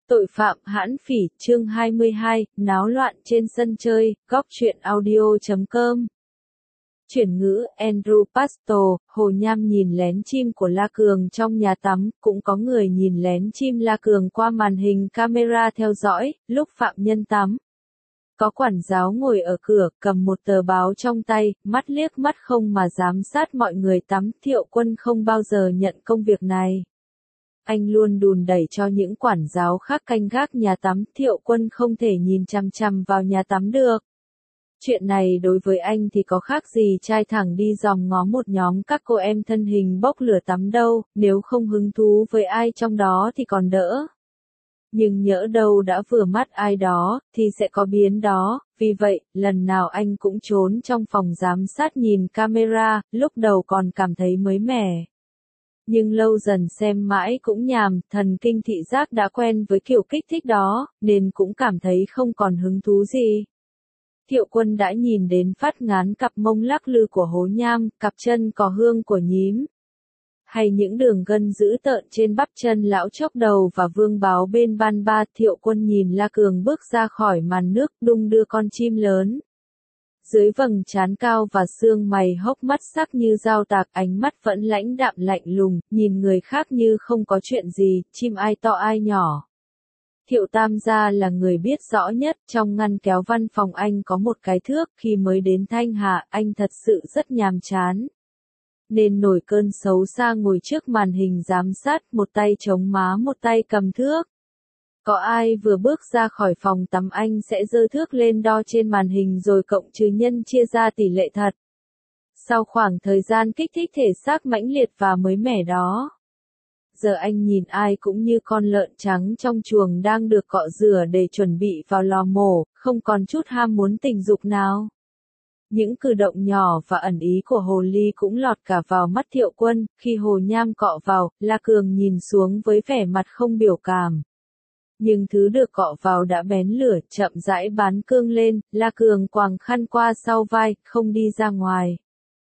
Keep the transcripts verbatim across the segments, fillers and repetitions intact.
Tội phạm hãn phỉ, chương hai mươi hai, náo loạn trên sân chơi, góc truyện audio chấm com. Chuyển ngữ, Andrew Pastor, Hồ Nham nhìn lén chim của La Cường trong nhà tắm, cũng có người nhìn lén chim La Cường qua màn hình camera theo dõi, lúc phạm nhân tắm. Có quản giáo ngồi ở cửa, cầm một tờ báo trong tay, mắt liếc mắt không mà giám sát mọi người tắm. Thiệu Quân không bao giờ nhận công việc này. Anh luôn đùn đẩy cho những quản giáo khác canh gác nhà tắm. Thiệu Quân không thể nhìn chằm chằm vào nhà tắm được. Chuyện này đối với anh thì có khác gì trai thẳng đi dòm ngó một nhóm các cô em thân hình bốc lửa tắm đâu, nếu không hứng thú với ai trong đó thì còn đỡ. Nhưng nhỡ đâu đã vừa mắt ai đó, thì sẽ có biến đó, vì vậy, lần nào anh cũng trốn trong phòng giám sát nhìn camera, lúc đầu còn cảm thấy mới mẻ. Nhưng lâu dần xem mãi cũng nhàm, thần kinh thị giác đã quen với kiểu kích thích đó, nên cũng cảm thấy không còn hứng thú gì. Thiệu Quân đã nhìn đến phát ngán cặp mông lắc lư của Hố Nham, cặp chân cò hương của nhím. Hay những đường gân dữ tợn trên bắp chân lão chốc đầu và vương báo bên ban ba. Thiệu Quân nhìn La Cường bước ra khỏi màn nước, đung đưa con chim lớn. Dưới vầng trán cao và xương mày hốc mắt sắc như dao tạc, ánh mắt vẫn lãnh đạm lạnh lùng, nhìn người khác như không có chuyện gì, chim ai to ai nhỏ. Thiệu Tam gia là người biết rõ nhất, trong ngăn kéo văn phòng anh có một cái thước, khi mới đến Thanh Hà, anh thật sự rất nhàm chán. Nên nổi cơn xấu xa ngồi trước màn hình giám sát, một tay chống má một tay cầm thước. Có ai vừa bước ra khỏi phòng tắm anh sẽ giơ thước lên đo trên màn hình rồi cộng trừ nhân chia ra tỷ lệ thật. Sau khoảng thời gian kích thích thể xác mãnh liệt và mới mẻ đó. Giờ anh nhìn ai cũng như con lợn trắng trong chuồng đang được cọ rửa để chuẩn bị vào lò mổ, không còn chút ham muốn tình dục nào. Những cử động nhỏ và ẩn ý của Hồ Ly cũng lọt cả vào mắt Thiệu Quân, khi Hồ Nham cọ vào, La Cường nhìn xuống với vẻ mặt không biểu cảm. Nhưng thứ được cọ vào đã bén lửa, chậm rãi bán cương lên, La Cường quàng khăn qua sau vai, không đi ra ngoài.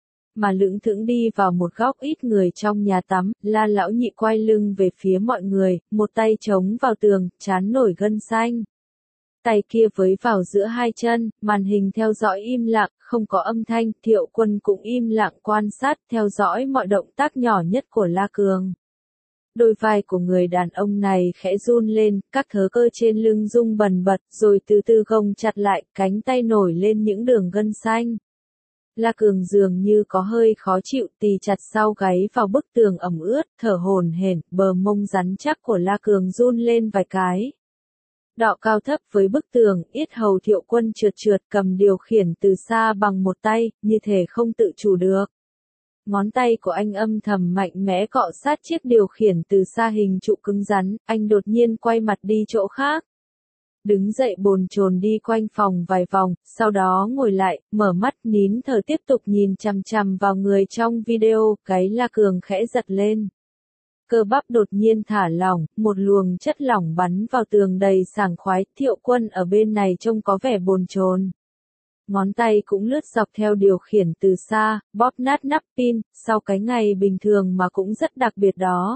Mà lững thững đi vào một góc ít người trong nhà tắm. La lão nhị quay lưng về phía mọi người, một tay chống vào tường, trán nổi gân xanh. Tay kia với vào giữa hai chân, màn hình theo dõi im lặng, không có âm thanh. Thiệu Quân cũng im lặng quan sát, theo dõi mọi động tác nhỏ nhất của La Cường. Đôi vai của người đàn ông này khẽ run lên, các thớ cơ trên lưng rung bần bật, rồi từ từ gồng chặt lại, cánh tay nổi lên những đường gân xanh. La Cường dường như có hơi khó chịu, tì chặt sau gáy vào bức tường ẩm ướt, thở hổn hển, bờ mông rắn chắc của La Cường run lên vài cái. Đọ cao thấp với bức tường, yết hầu Thiệu Quân trượt trượt, cầm điều khiển từ xa bằng một tay, như thể không tự chủ được. Ngón tay của anh âm thầm mạnh mẽ cọ sát chiếc điều khiển từ xa hình trụ cứng rắn, anh đột nhiên quay mặt đi chỗ khác. Đứng dậy bồn chồn đi quanh phòng vài vòng, sau đó ngồi lại, mở mắt nín thở tiếp tục nhìn chằm chằm vào người trong video, cái La Cường khẽ giật lên. Cơ bắp đột nhiên thả lỏng, một luồng chất lỏng bắn vào tường đầy sảng khoái. Thiệu Quân ở bên này trông có vẻ bồn chồn. Ngón tay cũng lướt dọc theo điều khiển từ xa, bóp nát nắp pin, sau cái ngày bình thường mà cũng rất đặc biệt đó.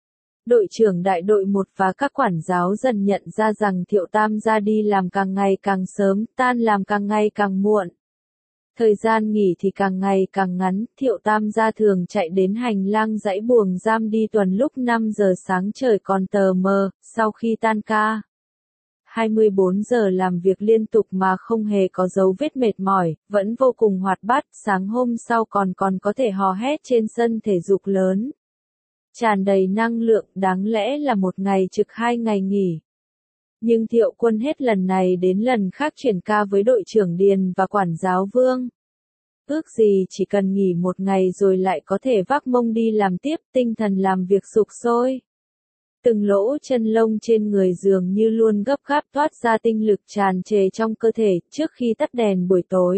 Đội trưởng đại đội một và các quản giáo dần nhận ra rằng Thiệu Tam gia đi làm càng ngày càng sớm, tan làm càng ngày càng muộn. Thời gian nghỉ thì càng ngày càng ngắn, Thiệu Tam gia thường chạy đến hành lang dãy buồng giam đi tuần lúc năm giờ sáng trời còn tờ mờ, sau khi tan ca. hai mươi bốn giờ làm việc liên tục mà không hề có dấu vết mệt mỏi, vẫn vô cùng hoạt bát, sáng hôm sau còn còn có thể hò hét trên sân thể dục lớn. Tràn đầy năng lượng, đáng lẽ là một ngày trực hai ngày nghỉ. Nhưng Thiệu Quân hết lần này đến lần khác chuyển ca với đội trưởng Điền và quản giáo Vương. Ước gì chỉ cần nghỉ một ngày rồi lại có thể vác mông đi làm tiếp, tinh thần làm việc sục sôi. Từng lỗ chân lông trên người dường như luôn gấp gáp toát ra tinh lực tràn trề trong cơ thể, trước khi tắt đèn buổi tối.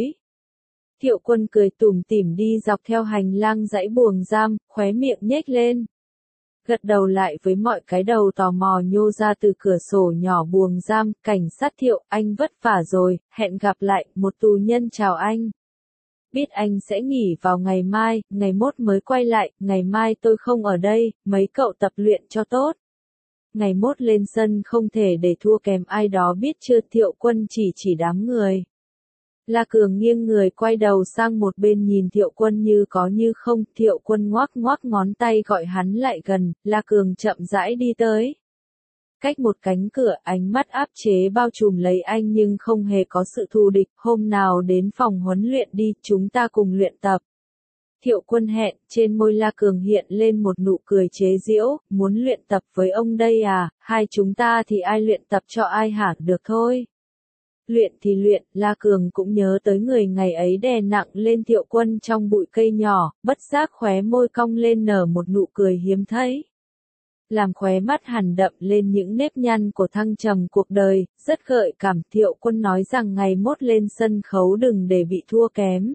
Thiệu Quân cười tủm tỉm đi dọc theo hành lang dãy buồng giam, khóe miệng nhếch lên. Gật đầu lại với mọi cái đầu tò mò nhô ra từ cửa sổ nhỏ buồng giam. Cảnh sát Thiệu, anh vất vả rồi, hẹn gặp lại. Một tù nhân chào anh. Biết anh sẽ nghỉ vào ngày mai, ngày mốt mới quay lại, ngày mai tôi không ở đây, mấy cậu tập luyện cho tốt. Ngày mốt lên sân không thể để thua kém ai đó biết chưa, Thiệu Quân chỉ chỉ đám người. La Cường nghiêng người quay đầu sang một bên nhìn Thiệu Quân như có như không, Thiệu Quân ngoác ngoác ngón tay gọi hắn lại gần, La Cường chậm rãi đi tới. Cách một cánh cửa, ánh mắt áp chế bao trùm lấy anh nhưng không hề có sự thù địch, hôm nào đến phòng huấn luyện đi, chúng ta cùng luyện tập. Thiệu Quân hẹn, trên môi La Cường hiện lên một nụ cười chế giễu, muốn luyện tập với ông đây à, hai chúng ta thì ai luyện tập cho ai hả, được thôi. Luyện thì luyện, La Cường cũng nhớ tới người ngày ấy đè nặng lên Thiệu Quân trong bụi cây nhỏ, bất giác khóe môi cong lên nở một nụ cười hiếm thấy. Làm khóe mắt hằn đậm lên những nếp nhăn của thăng trầm cuộc đời, rất gợi cảm. Thiệu Quân nói rằng ngày mốt lên sân khấu đừng để bị thua kém.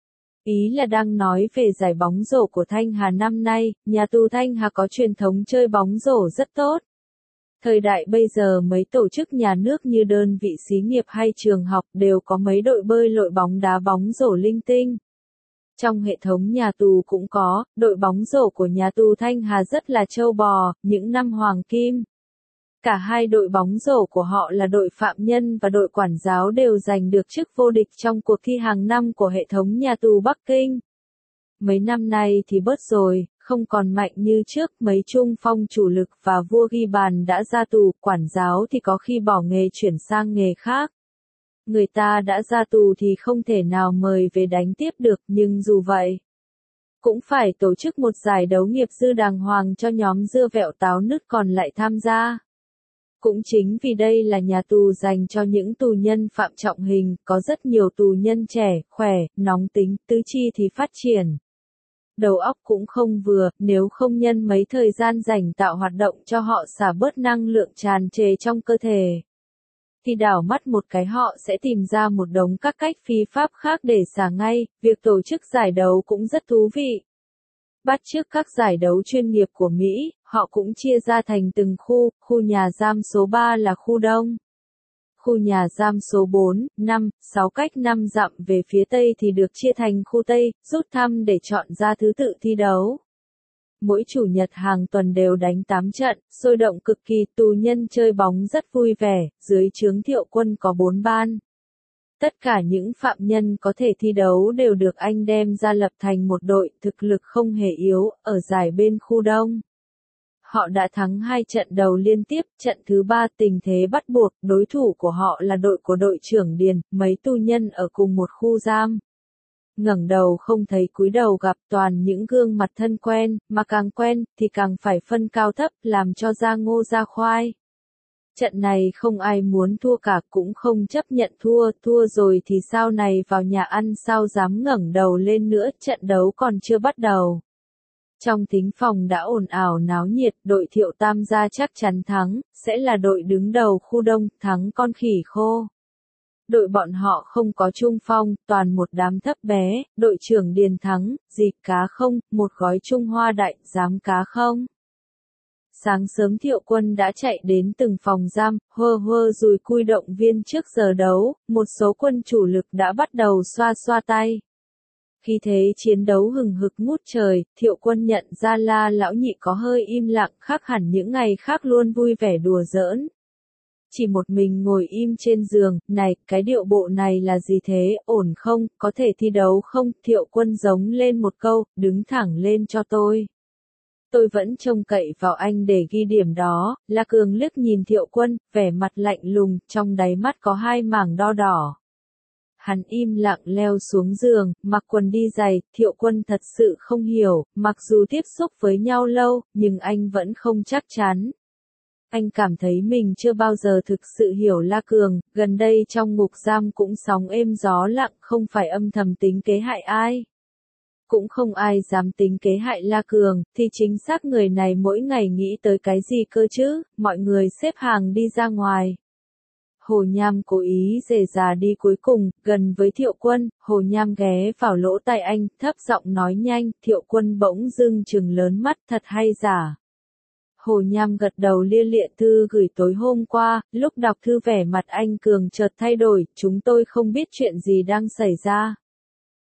Ý là đang nói về giải bóng rổ của Thanh Hà năm nay, nhà tù Thanh Hà có truyền thống chơi bóng rổ rất tốt. Thời đại bây giờ mấy tổ chức nhà nước như đơn vị xí nghiệp hay trường học đều có mấy đội bơi lội bóng đá bóng rổ linh tinh. Trong hệ thống nhà tù cũng có, đội bóng rổ của nhà tù Thanh Hà rất là trâu bò, những năm hoàng kim. Cả hai đội bóng rổ của họ là đội phạm nhân và đội quản giáo đều giành được chức vô địch trong cuộc thi hàng năm của hệ thống nhà tù Bắc Kinh. Mấy năm nay thì bớt rồi, không còn mạnh như trước, mấy trung phong chủ lực và vua ghi bàn đã ra tù, quản giáo thì có khi bỏ nghề chuyển sang nghề khác. Người ta đã ra tù thì không thể nào mời về đánh tiếp được, nhưng dù vậy, cũng phải tổ chức một giải đấu nghiệp dư đàng hoàng cho nhóm dưa vẹo táo nứt còn lại tham gia. Cũng chính vì đây là nhà tù dành cho những tù nhân phạm trọng hình, có rất nhiều tù nhân trẻ, khỏe, nóng tính, tứ chi thì phát triển. Đầu óc cũng không vừa, nếu không nhân mấy thời gian rảnh tạo hoạt động cho họ xả bớt năng lượng tràn trề trong cơ thể. Thì đảo mắt một cái họ sẽ tìm ra một đống các cách phi pháp khác để xả ngay, việc tổ chức giải đấu cũng rất thú vị. Bắt chước các giải đấu chuyên nghiệp của Mỹ, họ cũng chia ra thành từng khu, khu nhà giam số ba là khu đông. Khu nhà giam số bốn, năm, sáu cách năm dặm về phía Tây thì được chia thành khu Tây, rút thăm để chọn ra thứ tự thi đấu. Mỗi chủ nhật hàng tuần đều đánh tám trận, sôi động cực kỳ, tù nhân chơi bóng rất vui vẻ, dưới trướng Thiệu Quân có bốn ban. Tất cả những phạm nhân có thể thi đấu đều được anh đem ra lập thành một đội, thực lực không hề yếu, ở giải bên khu đông. Họ đã thắng hai trận đầu liên tiếp, trận thứ ba tình thế bắt buộc, đối thủ của họ là đội của đội trưởng Điền, mấy tù nhân ở cùng một khu giam. Ngẩng đầu không thấy cúi đầu gặp, toàn những gương mặt thân quen, mà càng quen thì càng phải phân cao thấp, làm cho ra ngô ra khoai. Trận này không ai muốn thua cả, cũng không chấp nhận thua, thua rồi thì sau này vào nhà ăn sao dám ngẩng đầu lên nữa, trận đấu còn chưa bắt đầu. Trong thính phòng đã ồn ào náo nhiệt, đội Thiệu Tam gia chắc chắn thắng, sẽ là đội đứng đầu khu đông, thắng con khỉ khô. Đội bọn họ không có trung phong, toàn một đám thấp bé, đội trưởng Điền thắng, gì cá không, một gói Trung Hoa đại, dám cá không. Sáng sớm Thiệu Quân đã chạy đến từng phòng giam, hơ hơ dùi cui động viên trước giờ đấu, một số quân chủ lực đã bắt đầu xoa xoa tay. Khi thế chiến đấu hừng hực ngút trời, Thiệu Quân nhận ra La lão nhị có hơi im lặng, khác hẳn những ngày khác luôn vui vẻ đùa giỡn. Chỉ một mình ngồi im trên giường, này, cái điệu bộ này là gì thế, ổn không, có thể thi đấu không, Thiệu Quân giống lên một câu, đứng thẳng lên cho tôi. Tôi vẫn trông cậy vào anh để ghi điểm đó, La Cường liếc nhìn Thiệu Quân, vẻ mặt lạnh lùng, trong đáy mắt có hai mảng đo đỏ. Hắn im lặng leo xuống giường, mặc quần đi giày, Thiệu Quân thật sự không hiểu, mặc dù tiếp xúc với nhau lâu, nhưng anh vẫn không chắc chắn. Anh cảm thấy mình chưa bao giờ thực sự hiểu La Cường, gần đây trong ngục giam cũng sóng êm gió lặng, không phải âm thầm tính kế hại ai. Cũng không ai dám tính kế hại La Cường, thì chính xác người này mỗi ngày nghĩ tới cái gì cơ chứ, mọi người xếp hàng đi ra ngoài. Hồ Nham cố ý rề rà đi cuối cùng, gần với Thiệu Quân, Hồ Nham ghé vào lỗ tai anh, thấp giọng nói nhanh, Thiệu Quân bỗng dưng trừng lớn mắt, thật hay giả. Hồ Nham gật đầu lia lịa thư gửi tối hôm qua, lúc đọc thư vẻ mặt anh Cường chợt thay đổi, chúng tôi không biết chuyện gì đang xảy ra.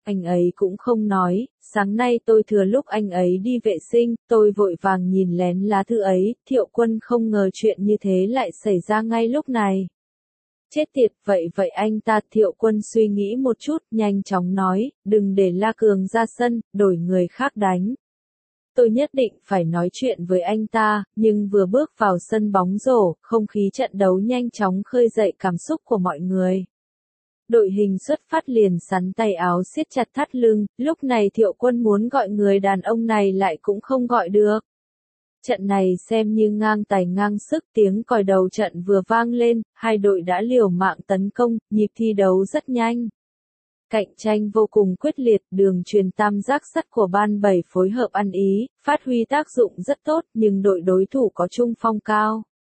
Anh ấy cũng không nói, sáng nay tôi thừa lúc anh ấy đi vệ sinh, tôi vội vàng nhìn lén lá thư ấy, Thiệu Quân không ngờ chuyện như thế lại xảy ra ngay lúc này. Chết tiệt, vậy vậy anh ta. Thiệu Quân suy nghĩ một chút, nhanh chóng nói, đừng để La Cường ra sân, đổi người khác đánh. Tôi nhất định phải nói chuyện với anh ta, nhưng vừa bước vào sân bóng rổ, không khí trận đấu nhanh chóng khơi dậy cảm xúc của mọi người. Đội hình xuất phát liền sắn tay áo siết chặt thắt lưng, lúc này Thiệu Quân muốn gọi người đàn ông này lại cũng không gọi được. Trận này xem như ngang tài ngang sức, tiếng còi đầu trận vừa vang lên, hai đội đã liều mạng tấn công, nhịp thi đấu rất nhanh. Cạnh tranh vô cùng quyết liệt, đường truyền tam giác sắt của ban bảy phối hợp ăn ý, phát huy tác dụng rất tốt, nhưng đội đối thủ có trung phong cao.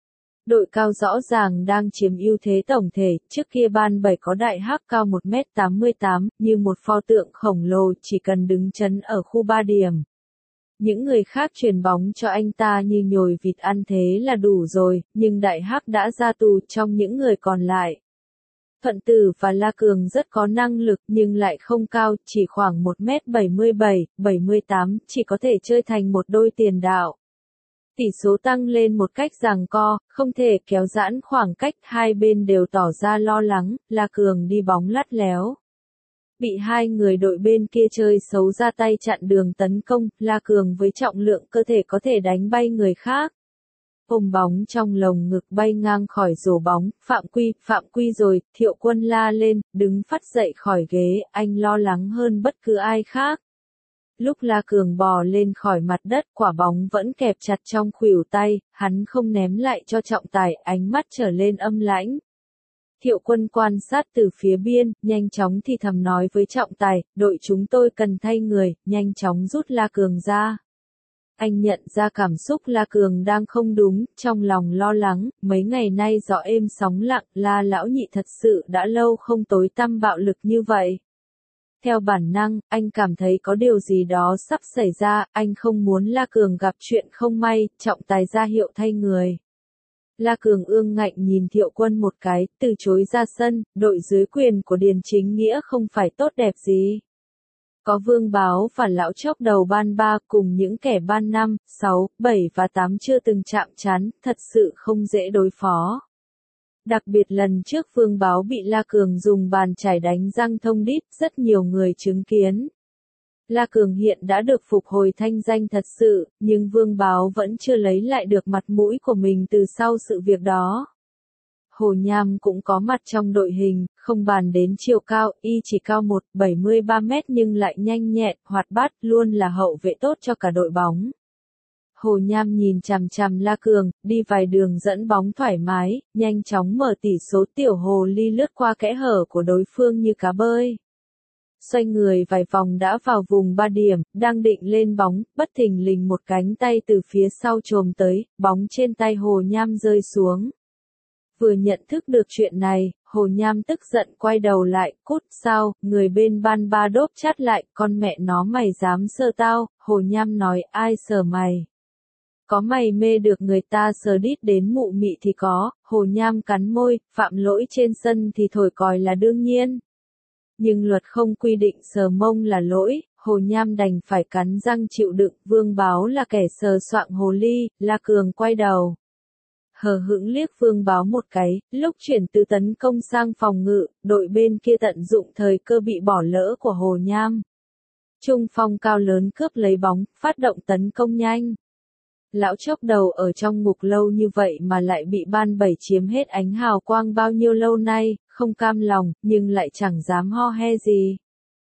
Đội cao rõ ràng đang chiếm ưu thế tổng thể, trước kia ban bảy có đại hắc cao một mét tám mươi tám, như một pho tượng khổng lồ, chỉ cần đứng chấn ở khu ba điểm. Những người khác truyền bóng cho anh ta như nhồi vịt ăn thế là đủ rồi, nhưng đại hắc đã ra tù trong những người còn lại. Thuận Tử và La Cường rất có năng lực nhưng lại không cao, chỉ khoảng một mét bảy mươi bảy, bảy mươi tám, chỉ có thể chơi thành một đôi tiền đạo. Tỷ số tăng lên một cách giằng co, không thể kéo giãn khoảng cách, hai bên đều tỏ ra lo lắng, La Cường đi bóng lắt léo. Bị hai người đội bên kia chơi xấu ra tay chặn đường tấn công, La Cường với trọng lượng cơ thể có thể đánh bay người khác. Ôm bóng trong lồng ngực bay ngang khỏi rổ bóng, phạm quy, phạm quy rồi, Thiệu Quân la lên, đứng phắt dậy khỏi ghế, anh lo lắng hơn bất cứ ai khác. Lúc La Cường bò lên khỏi mặt đất, quả bóng vẫn kẹp chặt trong khuỷu tay, hắn không ném lại cho trọng tài, ánh mắt trở lên âm lãnh. Thiệu Quân quan sát từ phía biên, nhanh chóng thì thầm nói với trọng tài, đội chúng tôi cần thay người, nhanh chóng rút La Cường ra. Anh nhận ra cảm xúc La Cường đang không đúng, trong lòng lo lắng, mấy ngày nay gió êm sóng lặng, La lão nhị thật sự đã lâu không tối tăm bạo lực như vậy. Theo bản năng, anh cảm thấy có điều gì đó sắp xảy ra, anh không muốn La Cường gặp chuyện không may, trọng tài ra hiệu thay người. La Cường ương ngạnh nhìn Thiệu Quân một cái, từ chối ra sân, đội dưới quyền của Điền Chính Nghĩa không phải tốt đẹp gì. Có Vương Báo và lão chốc đầu ban ba cùng những kẻ ban năm, sáu, bảy và tám chưa từng chạm trán, thật sự không dễ đối phó. Đặc biệt lần trước Vương Báo bị La Cường dùng bàn chải đánh răng thông đít, rất nhiều người chứng kiến. La Cường hiện đã được phục hồi thanh danh thật sự, nhưng Vương Báo vẫn chưa lấy lại được mặt mũi của mình từ sau sự việc đó. Hồ Nham cũng có mặt trong đội hình, không bàn đến chiều cao, y chỉ cao một phẩy bảy mươi ba mét nhưng lại nhanh nhẹn, hoạt bát, luôn là hậu vệ tốt cho cả đội bóng. Hồ Nham nhìn chằm chằm La Cường, đi vài đường dẫn bóng thoải mái, nhanh chóng mở tỷ số, tiểu hồ ly lướt qua kẽ hở của đối phương như cá bơi. Xoay người vài vòng đã vào vùng ba điểm, đang định lên bóng, bất thình lình một cánh tay từ phía sau chồm tới, bóng trên tay Hồ Nham rơi xuống. Vừa nhận thức được chuyện này, Hồ Nham tức giận quay đầu lại, cút sao, người bên ban ba đốp chát lại, con mẹ nó mày dám sờ tao, Hồ Nham nói, ai sờ mày. Có mày mê được người ta sờ đít đến mụ mị thì có, Hồ Nham cắn môi, phạm lỗi trên sân thì thổi còi là đương nhiên. Nhưng luật không quy định sờ mông là lỗi, Hồ Nham đành phải cắn răng chịu đựng, Vương Báo là kẻ sờ soạng hồ ly, La Cường quay đầu. Hờ hững liếc Vương Báo một cái, lúc chuyển từ tấn công sang phòng ngự, đội bên kia tận dụng thời cơ bị bỏ lỡ của Hồ Nham. Trung phong cao lớn cướp lấy bóng, phát động tấn công nhanh. Lão chốc đầu ở trong ngục lâu như vậy mà lại bị ban bảy chiếm hết ánh hào quang bao nhiêu lâu nay, không cam lòng, nhưng lại chẳng dám ho he gì.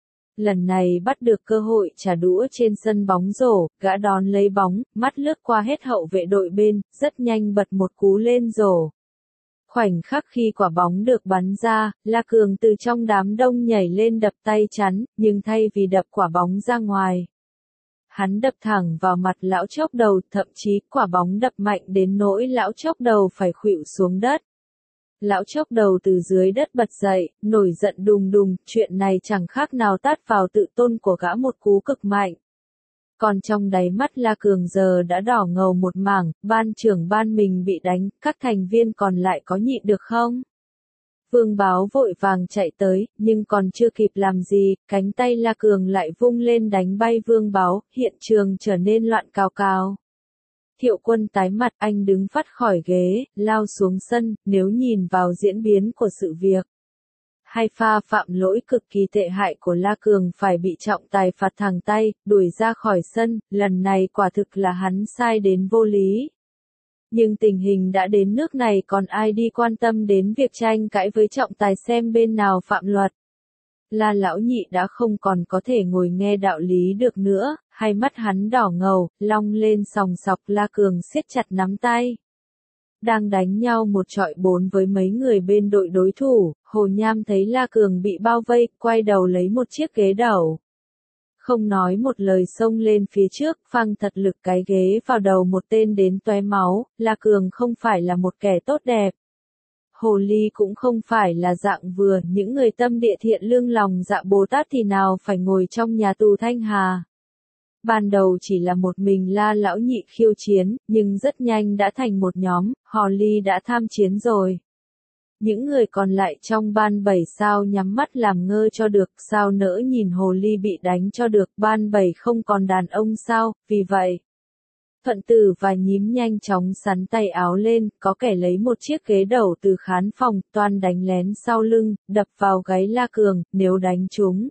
Lần này bắt được cơ hội trả đũa trên sân bóng rổ, gã đón lấy bóng, mắt lướt qua hết hậu vệ đội bên, rất nhanh bật một cú lên rổ. Khoảnh khắc khi quả bóng được bắn ra, La Cường từ trong đám đông nhảy lên đập tay chắn, nhưng thay vì đập quả bóng ra ngoài, hắn đập thẳng vào mặt lão chốc đầu, thậm chí quả bóng đập mạnh đến nỗi lão chốc đầu phải khuỵu xuống đất. Lão chốc đầu từ dưới đất bật dậy, nổi giận đùng đùng, chuyện này chẳng khác nào tát vào tự tôn của gã một cú cực mạnh. Còn trong đáy mắt La Cường giờ đã đỏ ngầu một mảng, ban trưởng ban mình bị đánh, các thành viên còn lại có nhịn được không? Vương Báo vội vàng chạy tới, nhưng còn chưa kịp làm gì, cánh tay La Cường lại vung lên đánh bay Vương Báo, hiện trường trở nên loạn cào cào. Thiệu Quân tái mặt, anh đứng phắt khỏi ghế, lao xuống sân, nếu nhìn vào diễn biến của sự việc. Hai pha phạm lỗi cực kỳ tệ hại của La Cường phải bị trọng tài phạt thẳng tay, đuổi ra khỏi sân, lần này quả thực là hắn sai đến vô lý. Nhưng tình hình đã đến nước này còn ai đi quan tâm đến việc tranh cãi với trọng tài xem bên nào phạm luật. La Lão Nhị đã không còn có thể ngồi nghe đạo lý được nữa, hai mắt hắn đỏ ngầu, long lên sòng sọc. La Cường siết chặt nắm tay. Đang đánh nhau một trọi bốn với mấy người bên đội đối thủ, Hồ Nham thấy La Cường bị bao vây, quay đầu lấy một chiếc ghế đầu. Không nói một lời xông lên phía trước, phăng thật lực cái ghế vào đầu một tên đến tóe máu. La Cường không phải là một kẻ tốt đẹp. Hồ Ly cũng không phải là dạng vừa, những người tâm địa thiện lương lòng dạ Bồ Tát thì nào phải ngồi trong nhà tù Thanh Hà. Ban đầu chỉ là một mình La Lão Nhị khiêu chiến, nhưng rất nhanh đã thành một nhóm, Hồ Ly đã tham chiến rồi. Những người còn lại trong ban bảy sao nhắm mắt làm ngơ cho được, sao nỡ nhìn Hồ Ly bị đánh cho được, ban bảy không còn đàn ông sao, vì vậy. Thuận Tử và Nhím nhanh chóng sắn tay áo lên, có kẻ lấy một chiếc ghế đầu từ khán phòng, toan đánh lén sau lưng, đập vào gáy La Cường, nếu đánh trúng.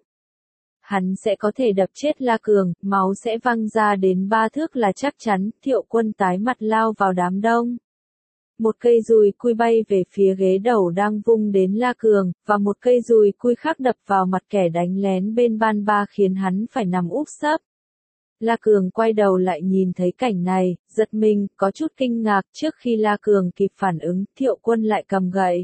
Hắn sẽ có thể đập chết La Cường, máu sẽ văng ra đến ba thước là chắc chắn. Thiệu Quân tái mặt lao vào đám đông. Một cây dùi cui bay về phía ghế đầu đang vung đến La Cường, và một cây dùi cui khác đập vào mặt kẻ đánh lén bên ban ba khiến hắn phải nằm úp sấp. La Cường quay đầu lại nhìn thấy cảnh này, giật mình, có chút kinh ngạc. Trước khi La Cường kịp phản ứng, Thiệu Quân lại cầm gậy.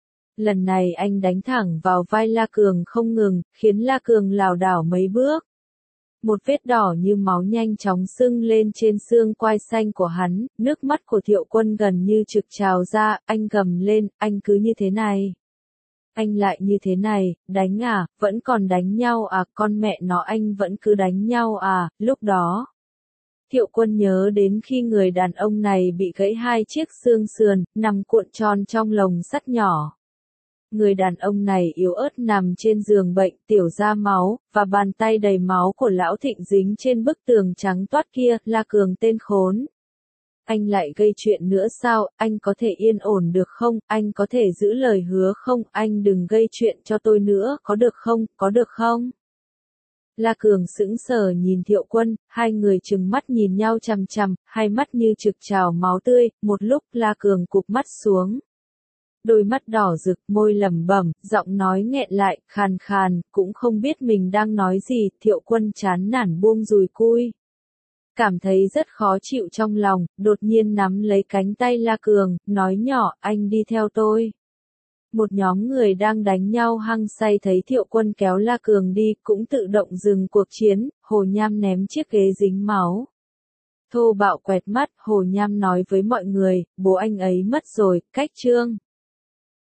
Lần này anh đánh thẳng vào vai La Cường không ngừng, khiến La Cường lảo đảo mấy bước. Một vết đỏ như máu nhanh chóng sưng lên trên xương quai xanh của hắn, nước mắt của Thiệu Quân gần như trực trào ra, anh gầm lên, anh cứ như thế này. Anh lại như thế này, đánh à, vẫn còn đánh nhau à, con mẹ nó anh vẫn cứ đánh nhau à, lúc đó. Thiệu Quân nhớ đến khi người đàn ông này bị gãy hai chiếc xương sườn, nằm cuộn tròn trong lồng sắt nhỏ. Người đàn ông này yếu ớt nằm trên giường bệnh, tiểu ra máu, và bàn tay đầy máu của Lão Thịnh dính trên bức tường trắng toát kia. La Cường tên khốn. Anh lại gây chuyện nữa sao, anh có thể yên ổn được không, anh có thể giữ lời hứa không, anh đừng gây chuyện cho tôi nữa, có được không, có được không? La Cường sững sờ nhìn Thiệu Quân, hai người trừng mắt nhìn nhau chằm chằm, hai mắt như trực trào máu tươi, một lúc La Cường cụp mắt xuống. Đôi mắt đỏ rực, môi lẩm bẩm, giọng nói nghẹn lại, khàn khàn, cũng không biết mình đang nói gì. Thiệu Quân chán nản buông dùi cui. Cảm thấy rất khó chịu trong lòng, đột nhiên nắm lấy cánh tay La Cường, nói nhỏ, anh đi theo tôi. Một nhóm người đang đánh nhau hăng say thấy Thiệu Quân kéo La Cường đi, cũng tự động dừng cuộc chiến. Hồ Nham ném chiếc ghế dính máu. Thô bạo quẹt mắt, Hồ Nham nói với mọi người, bố anh ấy mất rồi, cách trương.